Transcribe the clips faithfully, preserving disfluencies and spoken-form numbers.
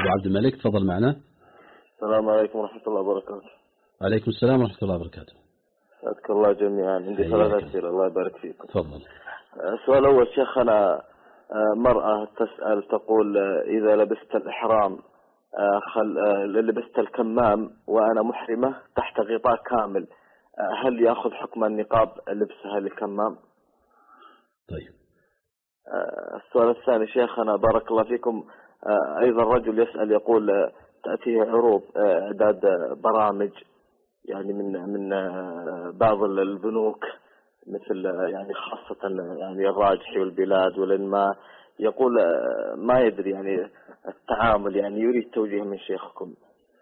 أبو عبد الملك تفضل معنا. السلام عليكم ورحمة الله وبركاته. وعليكم السلام ورحمة الله وبركاته. أذكر الله جميعا. عندي ثلاث أسئلة الله يبارك فيكم. تفضل. السؤال الأول شيخنا، مرأة تسأل تقول إذا لبست الإحرام خل... لبست الكمام وأنا محرمة تحت غطاء كامل، هل يأخذ حكم النقاب لبسها للكمام؟ طيب. السؤال الثاني شيخنا بارك الله فيكم، أيضا رجل يسأل يقول تأتيه عروض إعداد برامج يعني من من بعض البنوك مثل يعني خاصة يعني الراجحي والبلاد والإنماء، يقول ما يدري يعني التعامل، يعني يريد توجيه من شيخكم.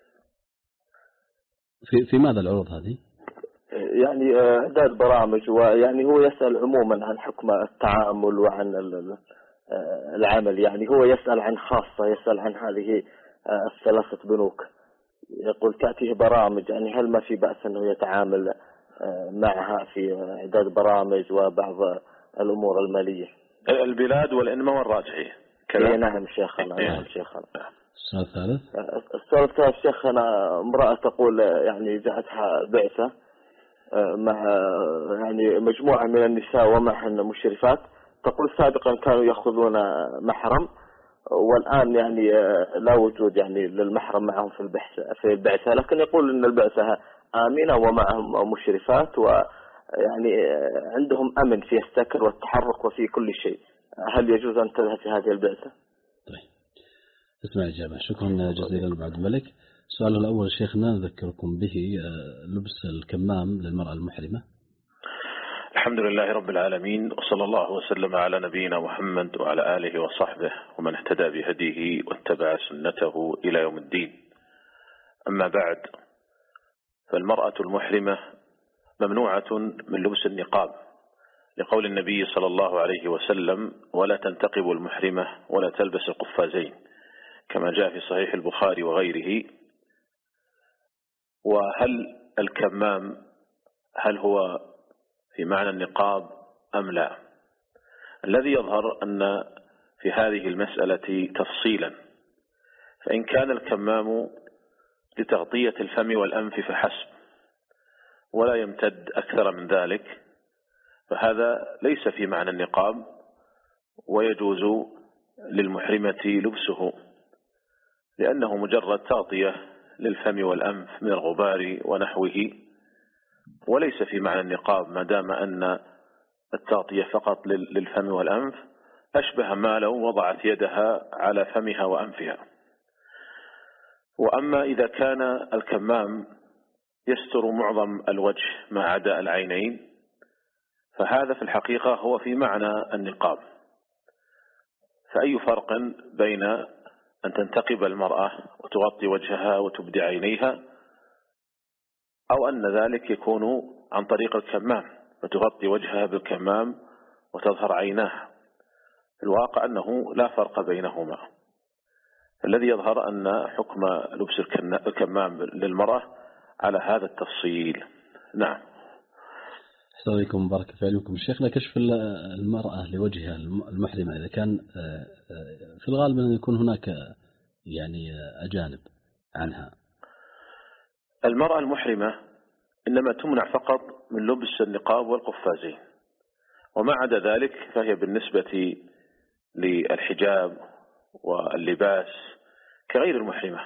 في في ماذا العروض هذه؟ يعني إعداد برامج، ويعني هو يسأل عموما عن حكم التعامل وعن العمل، يعني هو يسأل عن خاصة، يسأل عن هذه الثلاثة بنوك، يقول تأتيه برامج، يعني هل ما في بأس أنه يتعامل معها في إعداد برامج وبعض الأمور المالية؟ البلاد والإنماء والراجحي كذا. نعم شيخنا. نعم شيخنا. السؤال الثالث. السؤال الثالث شيخنا، امرأة تقول يعني جاءتها بعثة مع يعني مجموعة من النساء ومعهن مشرفات، تقول سابقا كانوا يأخذون محرم والآن يعني لا وجود يعني للمحرم معهم في البعثة في البعثة، لكن يقول إن البعثة آمنة ومعهم مشرفات ويعني عندهم أمن في السكن والتحرك وفي كل شيء، هل يجوز أن تذهب في هذه البعثة؟ طيب اسمع الإجابة. شكرا جزيلا أبو عبد الملك. السؤال الأول شيخنا نذكركم به، لبس الكمام للمرأة المحرمة. الحمد لله رب العالمين، وصلى الله وسلم على نبينا محمد وعلى آله وصحبه ومن اهتدى بهديه واتبع سنته إلى يوم الدين. أما بعد، فالمرأة المحرمة ممنوعة من لبس النقاب لقول النبي صلى الله عليه وسلم: ولا تنتقب المحرمة ولا تلبس القفازين، كما جاء في صحيح البخاري وغيره. وهل الكمام هل هو في معنى النقاب أم لا؟ الذي يظهر أن في هذه المسألة تفصيلا، فإن كان الكمام لتغطية الفم والأنف فحسب ولا يمتد أكثر من ذلك، فهذا ليس في معنى النقاب ويجوز للمحرمة لبسه، لأنه مجرد تغطية للفم والأنف من الغبار ونحوه، وليس في معنى النقاب، ما دام أن التغطية فقط للفم والأنف أشبه ما لو وضعت يدها على فمها وأنفها. وأما إذا كان الكمام يستر معظم الوجه ما عدا العينين، فهذا في الحقيقة هو في معنى النقاب. فأي فرق بين أن تنتقب المرأة وتغطي وجهها وتبدي عينيها، أو أن ذلك يكون عن طريق الكمام فتغطي وجهها بالكمام وتظهر عيناها؟ الواقع أنه لا فرق بينهما. الذي يظهر أن حكم لبس الكمام للمرأة على هذا التفصيل. نعم. أحسن عليكم بارك في علمكم. شيخنا، كشف المرأة لوجهها المحرمة إذا كان في الغالب أن يكون هناك يعني أجانب عنها. المرأة المحرمة إنما تمنع فقط من لبس النقاب والقفازين، وما عدا ذلك فهي بالنسبة للحجاب واللباس كغير المحرمة.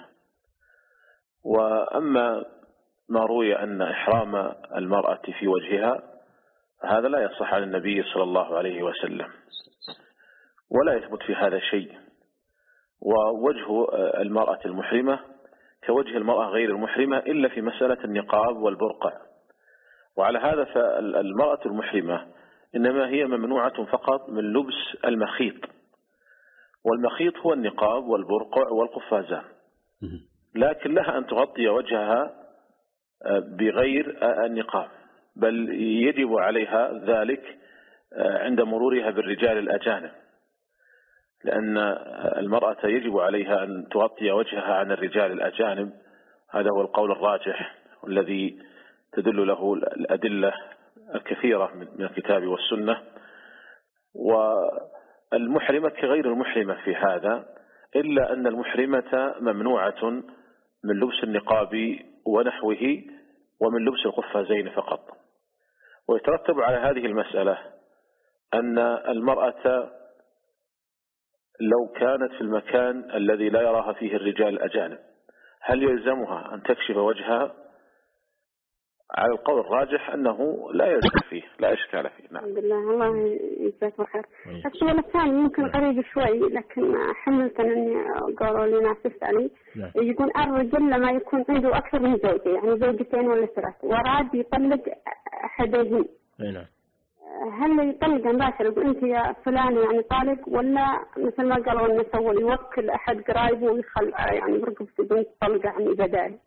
وأما ما روي أن إحرام المرأة في وجهها هذا لا يصح عن النبي صلى الله عليه وسلم، ولا يثبت في هذا شيء. ووجه المرأة المحرمة كوجه المرأة غير المحرمة إلا في مسألة النقاب والبرقع. وعلى هذا فالمرأة المحرمة إنما هي ممنوعة فقط من لبس المخيط، والمخيط هو النقاب والبرقع والقفازان، لكن لها أن تغطي وجهها بغير النقاب، بل يجب عليها ذلك عند مرورها بالرجال الأجانب، لأن المرأة يجب عليها أن تغطي وجهها عن الرجال الأجانب. هذا هو القول الراجح والذي تدل له الأدلة الكثيرة من الكتاب والسنة. والمحرمة كغير المحرمة في هذا، إلا أن المحرمة ممنوعة من لبس النقاب ونحوه ومن لبس القفازين فقط. ويترتب على هذه المسألة أن المرأة لو كانت في المكان الذي لا يراها فيه الرجال الأجانب هل يلزمها أن تكشف وجهها؟ على القول الراجح أنه لا يلزم فيه، لا إشكال فيه. نعم. الحمد لله، الله يجزاك بخير. السؤال الثاني ممكن قريب شوي لكن حملت أني قالوا لي ناس تسألي يقول الرجل لما يكون عنده أكثر من زوجة يعني زوجتين ولا ثلاث وأراد يطلق أحدهم نعم هل يطلق مباشرة يقول أنت يا فلان يعني طالق ولا مثل ما قالوا إنه سوى يوكل أحد قرايبه ويخل يعني برقبته بدون طلق يعني بدال؟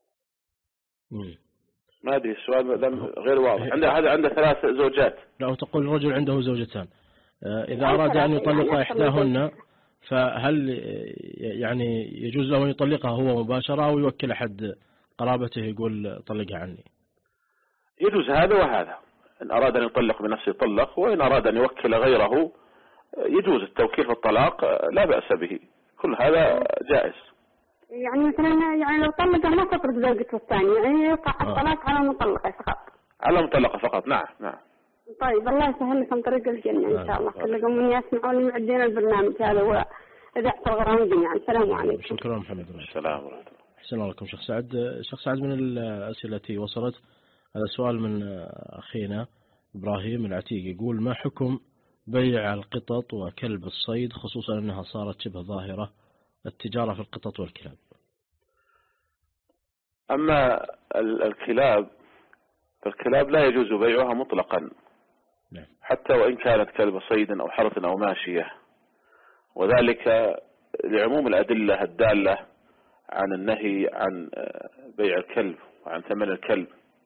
ما أدري السؤال غير واضح. عنده هذا عنده ثلاث زوجات. لا تقول الرجل عنده زوجتان إذا أراد أن يطلق إحداهن فهل يعني يجوز له أن يطلقها هو مباشرة أو يوكل أحد قرابته يقول طلقها عني؟ يجوز هذا وهذا. إن أراد أن يطلق بنفسه يطلق، وإن أراد أن يوكل غيره يجوز التوكيل في الطلاق لا بأس به، كل هذا جائز. يعني مثلا يعني لو طلق ما تطلق زوجته الثانية يعني يقع الطلاق على المطلقة فقط. على المطلقة فقط. نعم نعم. طيب الله يسهل لكم طريق الجنة إن شاء الله. كلكم من يسمعون معدين البرنامج هذا وإذاعة الغرام جميعا. السلام عليكم. شكرا محمد. السلام ورحمة الله. أحسن الله لكم شيخ سعد. شيخ سعد من الأسئلة التي وصلت هذا سؤال من أخينا إبراهيم العتيق يقول ما حكم بيع القطط وكلب الصيد خصوصا أنها صارت شبه ظاهرة التجارة في القطط والكلاب؟ أما الكلاب فالكلاب لا يجوز بيعها مطلقا نعم. حتى وإن كانت كلب صيد أو حرث أو ماشية، وذلك لعموم الأدلة الدالة عن النهي عن بيع الكلب وعن ثمن الكلب.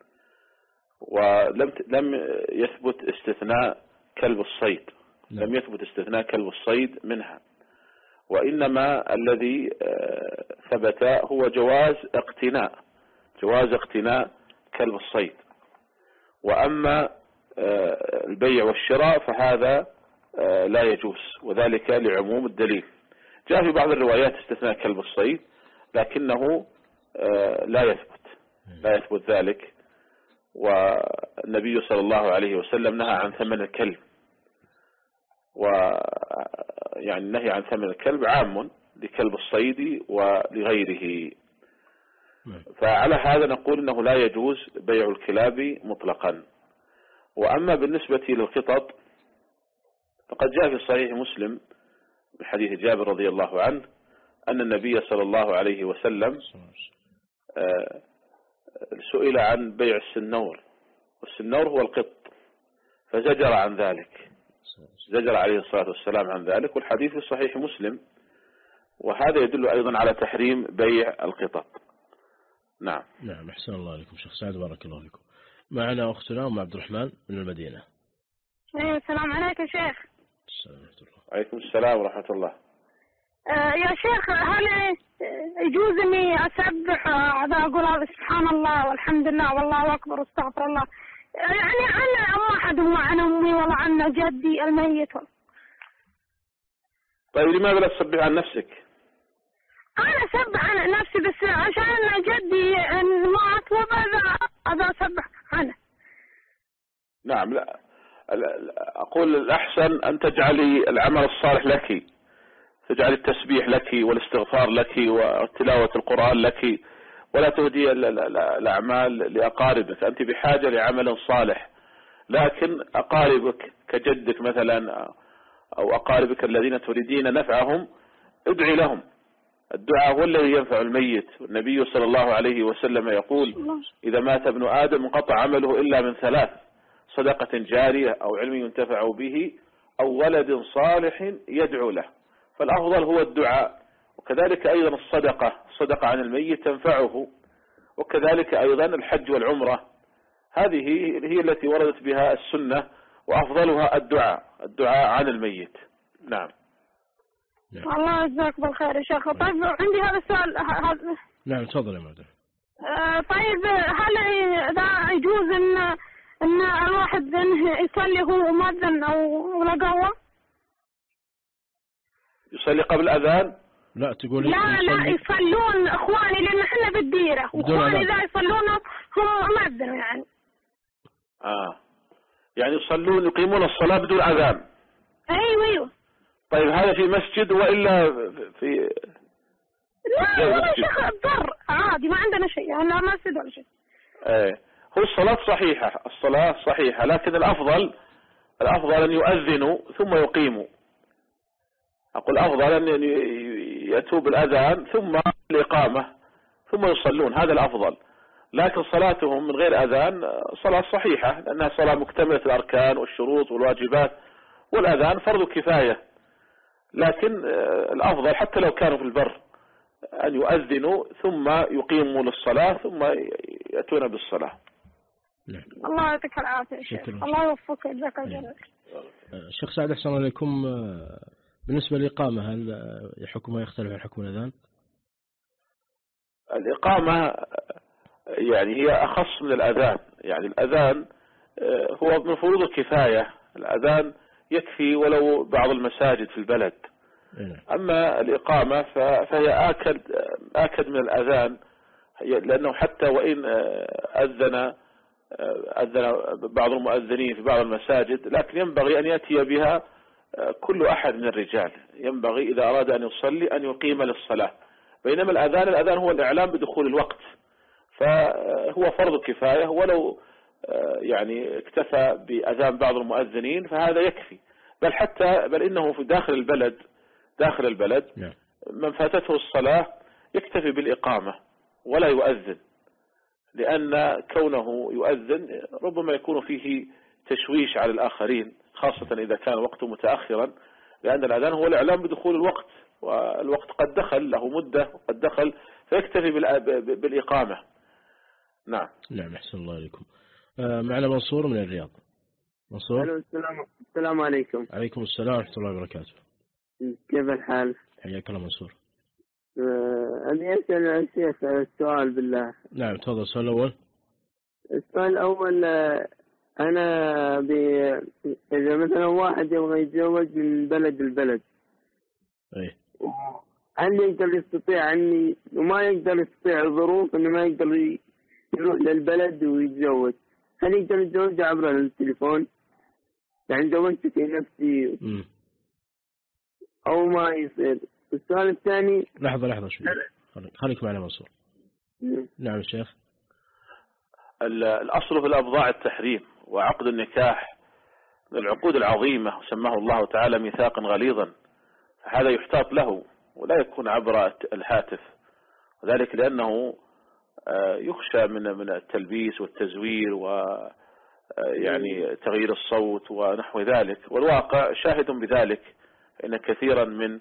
ولم لم يثبت استثناء كلب الصيد نعم. لم يثبت استثناء كلب الصيد منها، وإنما الذي ثبت هو جواز اقتناء جواز اقتناء كلب الصيد. وأما البيع والشراء فهذا لا يجوز، وذلك لعموم الدليل. جاء في بعض الروايات استثناء كلب الصيد لكنه لا يثبت لا يثبت ذلك. والنبي صلى الله عليه وسلم نهى عن ثمن الكلب، ويعني النهي عن ثمن الكلب عام لكلب الصيد ولغيره. فعلى هذا نقول انه لا يجوز بيع الكلاب مطلقا. واما بالنسبة للقطط فقد جاء في صحيح مسلم من حديث جابر رضي الله عنه ان النبي صلى الله عليه وسلم سئل عن بيع السنور، والسنور هو القط، فزجر عن ذلك زجر عليه الصلاة والسلام عن ذلك، والحديث في صحيح مسلم، وهذا يدل أيضا على تحريم بيع القطط. نعم نعم. أحسن الله لكم شيخ سعد بارك الله فيكم. معنا أختنا أم عبد الرحمن من المدينة. السلام عليكم شيخ. السلام ورحمة الله. عليكم السلام ورحمة الله. آه يا شيخ هل يجوز اني اسبح هذا اقول سبحان الله والحمد لله والله اكبر واستغفر الله يعني عن واحد وعن امي ولا عن جدي الميت؟ طيب لماذا لا تسبح عن نفسك؟ انا اسبح عن نفسي بس عشان جدي مات وبدا هذا اسبح عنه. نعم. لا اقول الاحسن ان تجعلي العمل الصالح لك، تجعل التسبيح لك والاستغفار لك وتلاوة القرآن لك، ولا تهدي الأعمال لأقاربك. أنت بحاجة لعمل صالح، لكن أقاربك كجدك مثلا أو أقاربك الذين تريدين نفعهم ادعي لهم. الدعاء هو الذي ينفع الميت. والنبي صلى الله عليه وسلم يقول إذا مات ابن آدم انقطع عمله إلا من ثلاث: صدقة جارية أو علم ينتفع به أو ولد صالح يدعو له. فالأفضل هو الدعاء، وكذلك أيضا الصدقة الصدقة عن الميت تنفعه، وكذلك أيضا الحج والعمرة. هذه هي التي وردت بها السنة، وأفضلها الدعاء الدعاء عن الميت. نعم. الله يجزاك بالخير يا شيخ. طيب عندي هذا السؤال. نعم تفضل يا مدام. طيب هل إذا يجوز إن إن الواحد يصلي هو مؤذن أو لا قوة؟ يصلي قبل الأذان؟ لا تقول لا لا يصلون اخواني لان احنا بالديره واخواني ذا يصلون هم مؤذن يعني. اه يعني يصلون يقيمون الصلاة بدون اذان. ايوه ايوه. طيب هذا في مسجد والا في لا ولا شيء ضر عادي ما عندنا شيء انا مسجد ولا شيء. ايه هو الصلاة صحيحة الصلاة صحيحة لكن الافضل الافضل ان يؤذنوا ثم يقيموا. اقول افضل ان يأتوا بالاذان ثم الاقامة ثم يصلون هذا الافضل. لكن صلاتهم من غير اذان صلاة صحيحة لانها صلاة مكتملة الاركان والشروط والواجبات والاذان فرض كفاية. لكن الافضل حتى لو كانوا في البر ان يؤذنوا ثم يقيموا للصلاة ثم يأتون بالصلاة. الله يعطيك العافية شيخ. الله يوفقك جزاك الله خير. الشيخ سعد أحسن عليكم. بالنسبة للإقامة هل حكمها يختلف عن حكم الأذان؟ الإقامة يعني هي أخص من الأذان. يعني الأذان هو من فروض الكفاية. الأذان يكفي ولو بعض المساجد في البلد. أما الإقامة فهي آكد آكد من الأذان لأنه حتى وإن أذن أذن بعض المؤذنين في بعض المساجد لكن ينبغي أن يأتي بها كل أحد من الرجال. ينبغي إذا أراد أن يصلي أن يقيم للصلاة. بينما الأذان الأذان هو الإعلام بدخول الوقت فهو فرض كفاية ولو يعني اكتفى بأذان بعض المؤذنين فهذا يكفي. بل حتى بل إنه في داخل البلد داخل البلد من فاتته الصلاة يكتفي بالإقامة ولا يؤذن لأن كونه يؤذن ربما يكون فيه تشويش على الآخرين خاصة إذا كان وقته متأخرا لأن الأذان هو الإعلام بدخول الوقت والوقت قد دخل له مدة وقد دخل فيكتفي بالإقامة. نعم نعم أحسن الله عليكم. معنا منصور من الرياض. منصور. السلام السلام عليكم. عليكم السلام ورحمة الله وبركاته. كيف الحال؟ حياك الله منصور. أبي أسأل الشيخ السؤال بالله. نعم تفضل. السؤال الأول. السؤال الأول أنا ب... إذا مثلا واحد يبغى يتزوج من بلد البلد أيه. هل يقدر يستطيع أني وما يقدر يستطيع الظروف أنه ما يقدر يروح للبلد ويتزوج هل يقدر يتزوج عبر التليفون يعني زوجت في نفسي م. أو ما يصير؟ السؤال الثاني. لحظة لحظة شوي خليك معنا منصور. م. نعم الشيخ. الأصل في الأبضاع التحريم وعقد النكاح من العقود العظيمة وسماه الله تعالى ميثاقا غليظا فهذا يحتاط له ولا يكون عبر الهاتف وذلك لأنه يخشى من من التلبيس والتزوير ويعني تغيير الصوت ونحو ذلك والواقع شاهد بذلك فإن كثيرا من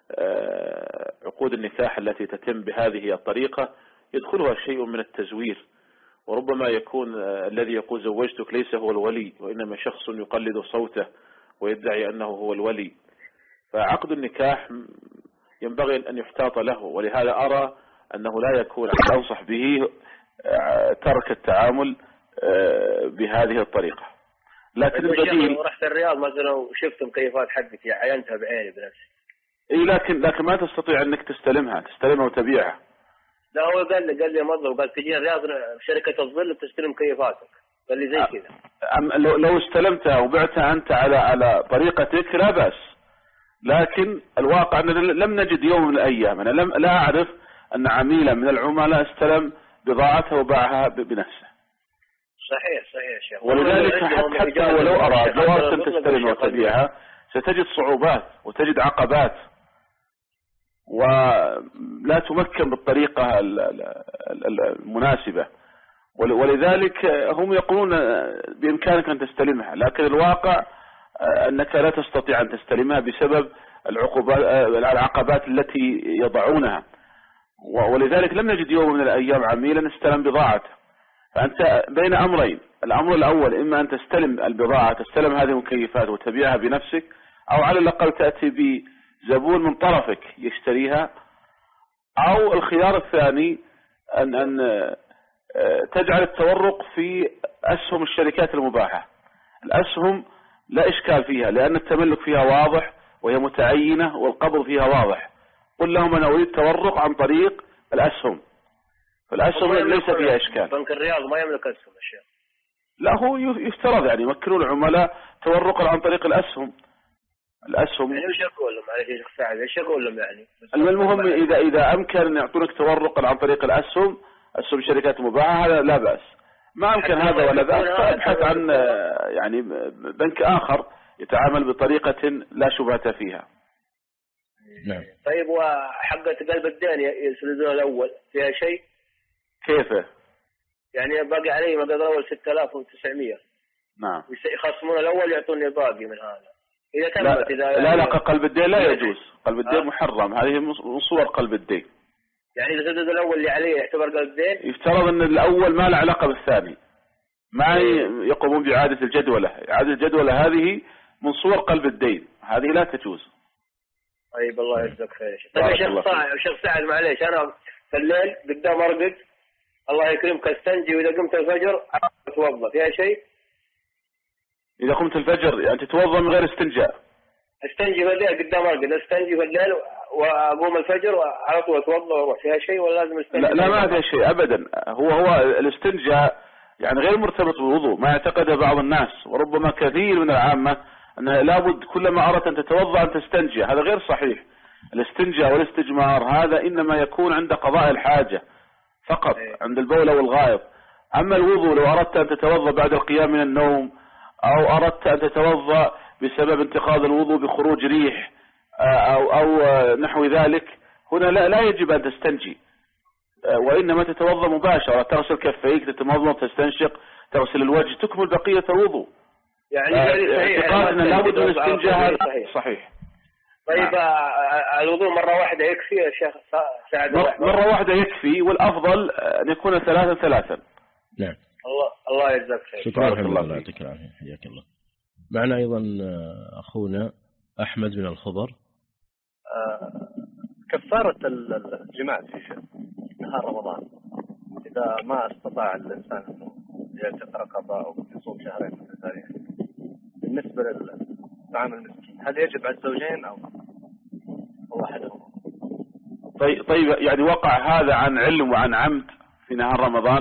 عقود النكاح التي تتم بهذه الطريقة يدخلها شيء من التزوير وربما يكون الذي يقول زوجتك ليس هو الولي وإنما شخص يقلد صوته ويدعي أنه هو الولي. فعقد النكاح ينبغي أن يحتاط له ولهذا أرى أنه لا يكون أنصح به ترك التعامل بهذه الطريقة. لكن البديل رحت الرياض مثلا وشفت مكيفات حقك عينتها بعيني بنفسي. إيه لكن لكن ما تستطيع أنك تستلمها تستلمها وتبيعها. لا هو قال لي قال لي موظف قال تجي الرياض شركة الظل تستلم مكيفاتك قال لي زي كذا. لو لو استلمتها وبعتها أنت على على طريقتك لا بأس. لكن الواقع أن لم نجد يوم من الأيام أنا لم لا أعرف أن عميلا من العملاء استلم بضاعته وباعها بنفسه. صحيح صحيح شيخ. ولذلك حتى ولو أراد لو أردت أن تستلم وتبيعها ستجد صعوبات وتجد عقبات ولا تمكن بالطريقة المناسبة ولذلك هم يقولون بإمكانك أن تستلمها لكن الواقع أنك لا تستطيع أن تستلمها بسبب العقبات التي يضعونها ولذلك لم نجد يوم من الأيام عميلا استلم بضاعته. فأنت بين أمرين الأمر الأول إما أن تستلم البضاعة تستلم هذه المكيفات وتبيعها بنفسك أو على الأقل تأتي بزبون من طرفك يشتريها أو الخيار الثاني أن أن تجعل التورق في أسهم الشركات المباحة. الأسهم لا إشكال فيها لأن التملك فيها واضح وهي متعينة والقبض فيها واضح قل لهم أنا أريد تورق عن طريق الأسهم، فالأسهم ليس فيها إشكال. بنك الرياض ما يملك أسهم الشيخ. لا هو يفترض يعني يمكنون العملاء تورقا عن طريق الأسهم. الأسهم يعني وش أقول لهم معلش يا شيخ سعد، ايش أقول لهم يعني؟ المهم إذا إذا أمكن أن يعطونك تورقا عن طريق الأسهم، أسهم شركات مباعة، هذا لا بأس. ما أمكن هذا ولا ذاك فابحث عن يعني بنك آخر يتعامل بطريقة لا شبهة فيها. نعم. طيب وحقة قلب الدين يسندون الأول فيها شيء؟ كيفه؟ يعني باقي علي مقدار الأول ستة آلاف وتسعمية. نعم. يخصمون الأول يعطوني الباقي من هذا. إذا تمت لا إذا لا, يعني لا قلب الدين لا يجوز، قلب الدين محرم، هذه من صور قلب الدين. يعني إذا سدد الأول اللي عليه يعتبر قلب الدين؟ يفترض أن الأول ما له علاقة بالثاني، ما يقومون بإعادة الجدولة، إعادة الجدولة هذه من صور قلب الدين، هذه لا تجوز. طيب الله يجزاك خير. طيب يا شيخ سعد، شيخ سعد معليش أنا في الليل قدام أرقد الله يكرمك استنجي، وإذا قمت الفجر أتوضأ فيها شيء؟ إذا قمت الفجر يعني تتوضأ من غير استنجاء؟ استنجي في الليل قدام أرقد، استنجي في الليل وأقوم الفجر وعلى طول أتوضأ وأروح، فيها شيء ولا لازم استنجي؟ لا, لا ما فيها شيء أبدا. هو هو الاستنجاء يعني غير مرتبط بالوضوء، ما يعتقده بعض الناس وربما كثير من العامة أنه لابد كلما أردت أن تتوضأ أن تستنجي، هذا غير صحيح. الاستنجاء والاستجمار هذا إنما يكون عند قضاء الحاجة فقط، عند البول والغائط. أما الوضوء لو أردت أن تتوضأ بعد القيام من النوم، أو أردت أن تتوضأ بسبب انتقاض الوضوء بخروج ريح أو, أو نحو ذلك، هنا لا, لا يجب أن تستنجي، وإنما تتوضأ مباشرة، تغسل كفيك، تتمضمض، تستنشق، تغسل الوجه، تكمل بقية الوضوء. يعني اعتقاد أن لابد من الاستنجاء هذا صحيح. طيب نعم. الوضوء مرة واحدة يكفي يا شيخ سعد؟ مرة واحدة يكفي، والأفضل أن يكون ثلاثا ثلاثا. نعم. الله الله يجزاك خير. شكرا الله، الله يعطيك العافية، حياك الله. معنا أيضا أخونا أحمد من الخضر. كفارة الجماع في نهار رمضان إذا ما استطاع الإنسان أنه يعتق رقبة أو يصوم شهرين متتاليين، بالنسبة للطعام المسكين هل يجب على الزوجين أو واحدهم؟ طيب طيب يعني وقع هذا عن علم وعن عمد في نهار رمضان؟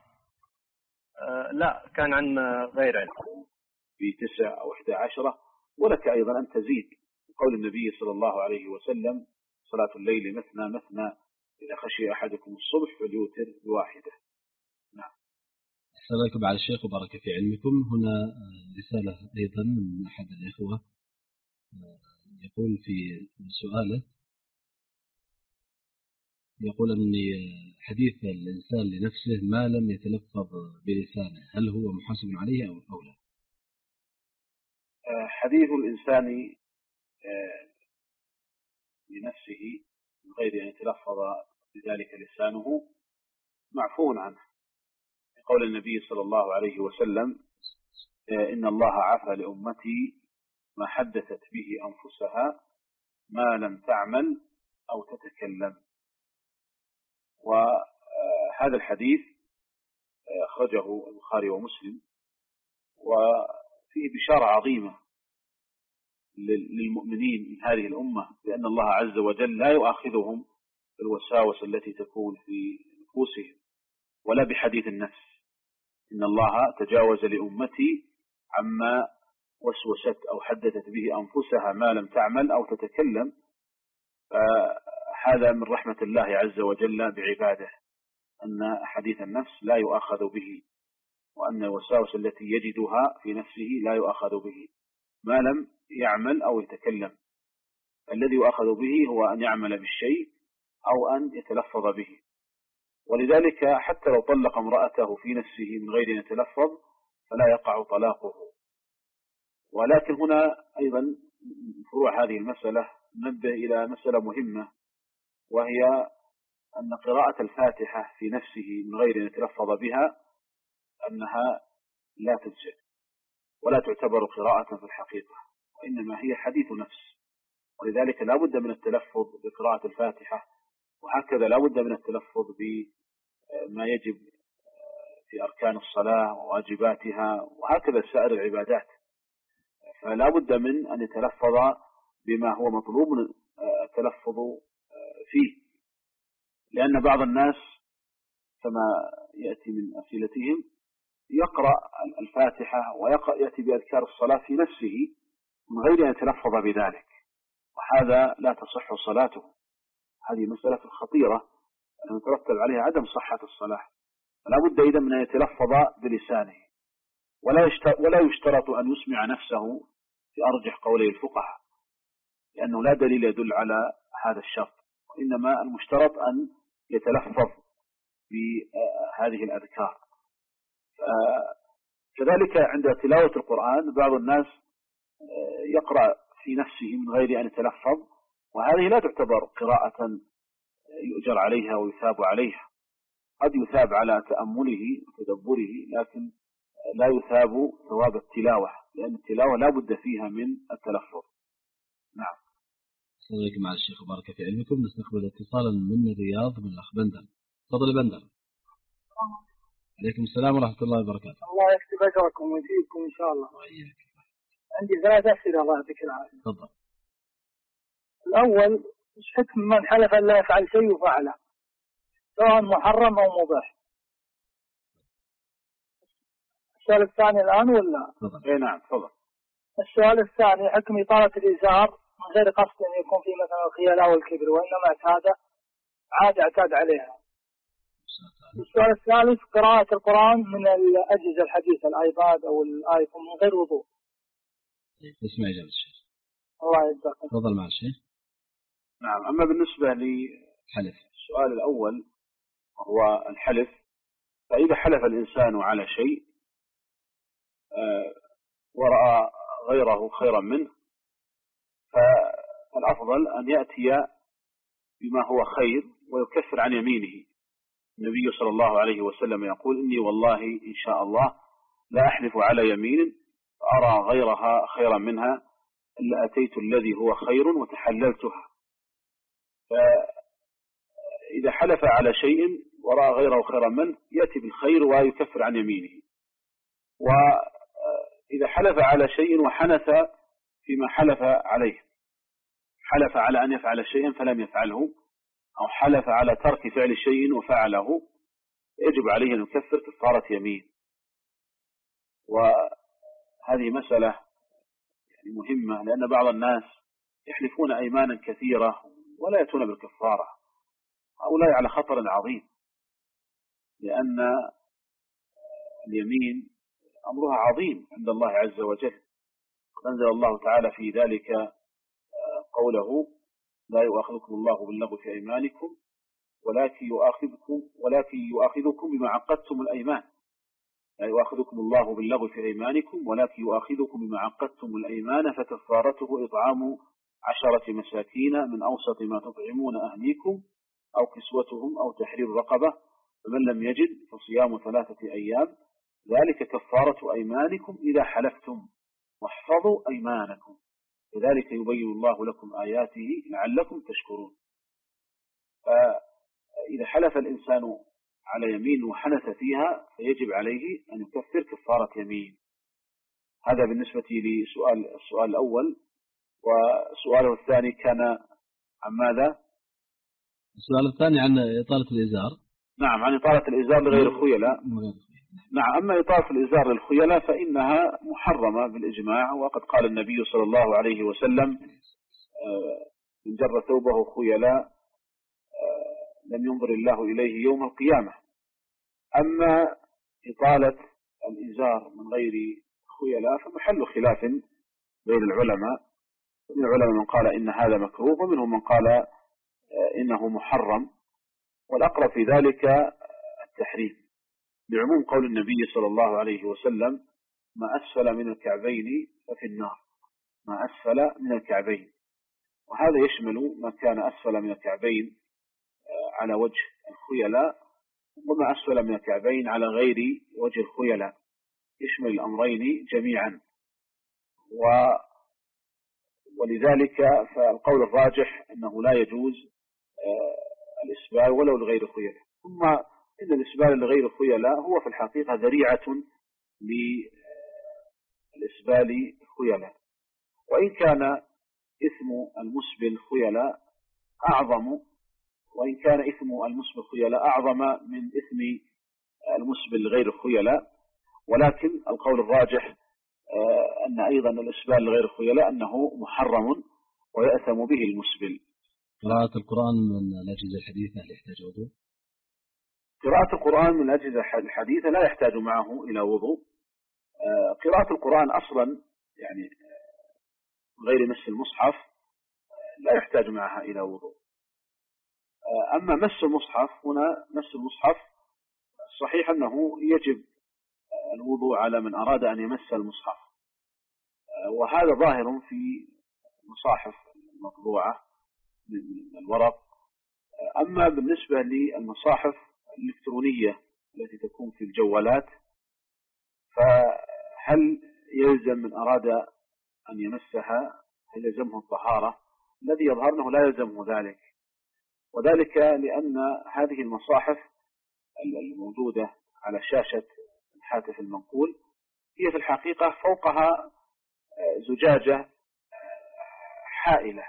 أه لا، كان عن غير علم. في تسع أو إحدى عشرة. ولك أيضا أن تزيد قول النبي صلى الله عليه وسلم: صلاة الليل مثنى مثنى، إذا خشي أحدكم الصبح فليوتر بواحدة. نعم. السلام عليكم على الشيخ وبارك في علمكم. هنا رسالة أيضا من أحد الإخوة يقول في سؤاله، يقول أن حديث الإنسان لنفسه ما لم يتلفظ بلسانه هل هو محاسب عليه أو لا؟ حديث الإنسان لنفسه من غير أن يتلفظ بذلك لسانه معفو عنه، قول النبي صلى الله عليه وسلم: إن الله عفى لأمتي ما حدثت به أنفسها ما لم تعمل أو تتكلم. وهذا الحديث أخرجه البخاري ومسلم، وفيه بشارة عظيمة للمؤمنين من هذه الأمة بأن الله عز وجل لا يؤاخذهم بالوساوس التي تكون في نفوسهم ولا بحديث النفس. إن الله تجاوز لأمتي عما وسوست أو حدثت به أنفسها ما لم تعمل أو تتكلم. هذا من رحمة الله عز وجل بعباده، أن حديث النفس لا يؤاخذ به، وأن الوساوس التي يجدها في نفسه لا يؤاخذ به ما لم يعمل أو يتكلم. الذي يؤاخذ به هو أن يعمل بالشيء أو أن يتلفظ به. ولذلك حتى لو طلق امرأته في نفسه من غير أن يتلفظ فلا يقع طلاقه. ولكن هنا أيضا فروع هذه المسألة ننبه إلى مسألة مهمة، وهي أن قراءة الفاتحة في نفسه من غير أن يتلفظ بها أنها لا تجزئ ولا تعتبر قراءة في الحقيقة، وإنما هي حديث نفس. ولذلك لا بد من التلفظ بقراءة الفاتحة، وهكذا لا بد من التلفظ بما يجب في أركان الصلاة وواجباتها، وهكذا سائر العبادات. فلا بد من أن يتلفظ بما هو مطلوب من التلفظ فيه، لأن بعض الناس كما يأتي من أسئلتهم يقرأ الفاتحة ويأتي بأذكار الصلاة في نفسه من غير أن يتلفظ بذلك، وهذا لا تصح صلاته. هذه مسألة خطيرة يترتب عليها عدم صحة الصلاة، فلا بد إذا من أن يتلفظ بلسانه، ولا يشترط أن يسمع نفسه في أرجح قولي الفقهاء، لأنه لا دليل يدل على هذا الشرط، وإنما المشترط أن يتلفظ بهذه الأذكار. كذلك عند تلاوة القرآن بعض الناس يقرأ في نفسه من غير أن يتلفظ، وهذه لا تعتبر قراءة يؤجر عليها ويثاب عليها، قد يثاب على تأمله وتدبره لكن لا يثاب ثواب التلاوة، لأن التلاوة لا بد فيها من التلفظ. نعم. السلام عليكم مع الشيخ وبارك في علمكم. نستقبل اتصالا من الرياض من الأخ بندر. تفضل بندر. عليكم السلام ورحمة الله وبركاته. الله يكتب أجركم ويزيدكم إن شاء الله. وإياك. عندي ثلاث أسئلة الله يعطيك العافية. تفضل. الأول ايش حكم من حلف أن لا يفعل شيء وفعله سواء محرم أو مباح؟ السؤال الثاني الآن ولا؟ إيه نعم تفضل. السؤال الثاني حكم إطالة الإزار من غير قصد أن يكون في مثلا الخيلاء والكبر، وإنما اعتاد عادة اعتاد عليها. السؤال الثالث قراءة القرآن من الأجهزة الحديثة الآيباد أو الآيفون من غير وضوء. اسمع إجابة الشيخ. الله يجزاك. تفضل مع الشيخ. نعم. أما بالنسبة للحلف السؤال الأول هو الحلف، فإذا حلف الإنسان على شيء ورأى غيره خيرا منه فالأفضل أن يأتي بما هو خير ويكفر عن يمينه. النبي صلى الله عليه وسلم يقول: إني والله إن شاء الله لا أحلف على يمين أرى غيرها خيرا منها إلا أتيت الذي هو خير وتحللتها. فإذا حلف على شيء ورأى غيره خيرا منه يأتي بالخير ويكفر عن يمينه. وإذا حلف على شيء وحنث فيما حلف عليه، حلف على أن يفعل شيئا فلم يفعله، أو حلف على ترك فعل شيء وفعله، يجب عليه أن يكفر كفارة يمين. وهذه مسألة يعني مهمة، لأن بعض الناس يحلفون أيمانا كثيرة ولا يأتون بالكفارة، هؤلاء على خطر عظيم، لأن اليمين أمرها عظيم عند الله عز وجل. أنزل الله تعالى في ذلك قوله: لا يؤاخذكم الله باللغو في أيمانكم ولكن يؤاخذكم ولكن يؤاخذكم بما عقدتم الأيمان. لا يؤاخذكم الله باللغو في أيمانكم ولكن يؤاخذكم بما عقدتم الأيمان فكفارته إطعام عشرة مساكين من أوسط ما تطعمون أهليكم أو كسوتهم أو تحرير رقبة، فمن لم يجد فصيام ثلاثة أيام ذلك كفارة أيمانكم إذا حلفتم واحفظوا أيمانكم كذلك يبين الله لكم آياته لعلكم تشكرون. فإذا حلف الإنسان على يمين وحنث فيها فيجب عليه أن يكفر كفارة يمين. هذا بالنسبة لسؤال السؤال الأول. وسؤاله الثاني كان عن ماذا؟ السؤال الثاني عن إطالة الإزار. نعم، عن إطالة الإزار لغير الخيلاء. نعم. أما إطالة الإزار للخيلاء فإنها محرمة بالإجماع، وقد قال النبي صلى الله عليه وسلم: من جر ثوبه خيلاء لم ينظر الله إليه يوم القيامة. أما إطالة الإزار من غير خيلاء فمحل خلاف بين العلماء، من العلماء من قال إن هذا مكروه ومنهم من قال إنه محرم، والأقرب في ذلك التحريم بعموم قول النبي صلى الله عليه وسلم: ما أسفل من الكعبين ففي النار. ما أسفل من الكعبين، وهذا يشمل ما كان أسفل من الكعبين على وجه الخيلاء وما أسفل من الكعبين على غير وجه الخيلاء، يشمل الأمرين جميعا. و ولذلك فالقول الراجح أنه لا يجوز الإسبال ولو لغير خيلاء. ثم إن الإسبال لغير خيلاء هو في الحقيقة ذريعة للإسبال خيلاء، وإن كان إثم المسبل خيلاء أعظم وإن كان إثم المسبل الخيلاء أعظم من إثم المسبل غير الخيلاء، ولكن القول الراجح أن أيضا الإسبال لغير الخيلاء أنه محرم ويأثم به المسبل. قراءة القرآن من الأجهزة الحديثة هل يحتاج وضوء؟ قراءة القرآن من الأجهزة الحديثة لا يحتاج معه إلى وضوء. قراءة القرآن أصلا يعني غير مس المصحف لا يحتاج معها إلى وضوء. أما مس المصحف، هنا مس المصحف صحيح أنه يجب الوضوء على من أراد أن يمس المصحف، وهذا ظاهر في المصاحف المطبوعة من الورق. أما بالنسبة للمصاحف الإلكترونية التي تكون في الجوالات، فهل يلزم من أراد أن يمسها هل يلزمه الطهارة؟ الذي يظهر أنه لا يلزمه ذلك، وذلك لأن هذه المصاحف الموجودة على شاشة الهاتف المنقول هي في الحقيقة فوقها زجاجة حائلة،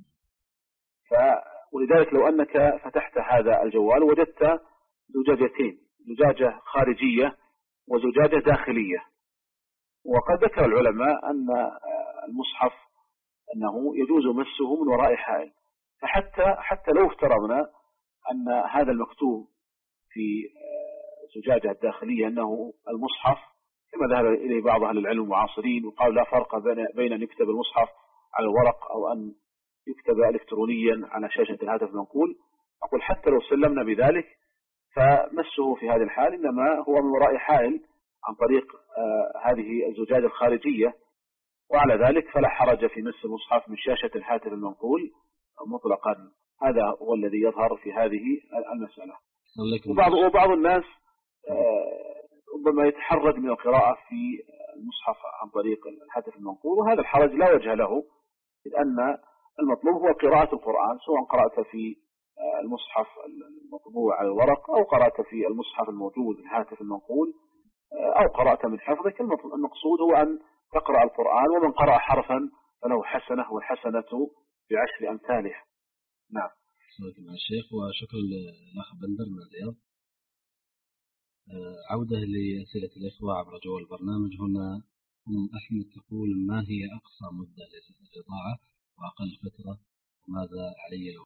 ولذلك لو أنك فتحت هذا الجوال وجدت زجاجتين، زجاجة خارجية وزجاجة داخلية. وقد ذكر العلماء أن المصحف أنه يجوز مسه من وراء حائل، فحتى حتى لو افترضنا أن هذا المكتوب في زجاجة الداخلية أنه المصحف كما ذهب إليه بعض أهل العلم المعاصرين، وقال لا فرق بين أن يكتب المصحف على الورق أو أن يكتب إلكترونيا على شاشة الهاتف المنقول، أقول حتى لو سلمنا بذلك فمسه في هذه الحال إنما هو من وراء حائل عن طريق آه هذه الزجاجة الخارجية، وعلى ذلك فلا حرج في مس المصحف من شاشة الهاتف المنقول مطلقا. هذا هو الذي يظهر في هذه المسألة. وبعض, وبعض الناس آه ربما يتحرج من القراءة في المصحف عن طريق الهاتف المنقول، وهذا الحرج لا وجه له، لأن المطلوب هو قراءة القرآن، سواء قرأت في المصحف المطبوع على الورق أو قرأت في المصحف الموجود في الهاتف المنقول أو قرأت من حفظك. المقصود هو أن تقرأ القرآن، ومن قرأ حرفا فله حسنة والحسنة بعشر أمثالها. نعم. شكرا مع الشيخ، وشكرا للأخ بندر من الرياض. عودة لأسئلة الإخوة عبر جوال البرنامج. هنا أم أحمد تقول: ما هي أقصى مدة للرضاعة وأقل فترة، وماذا علي لو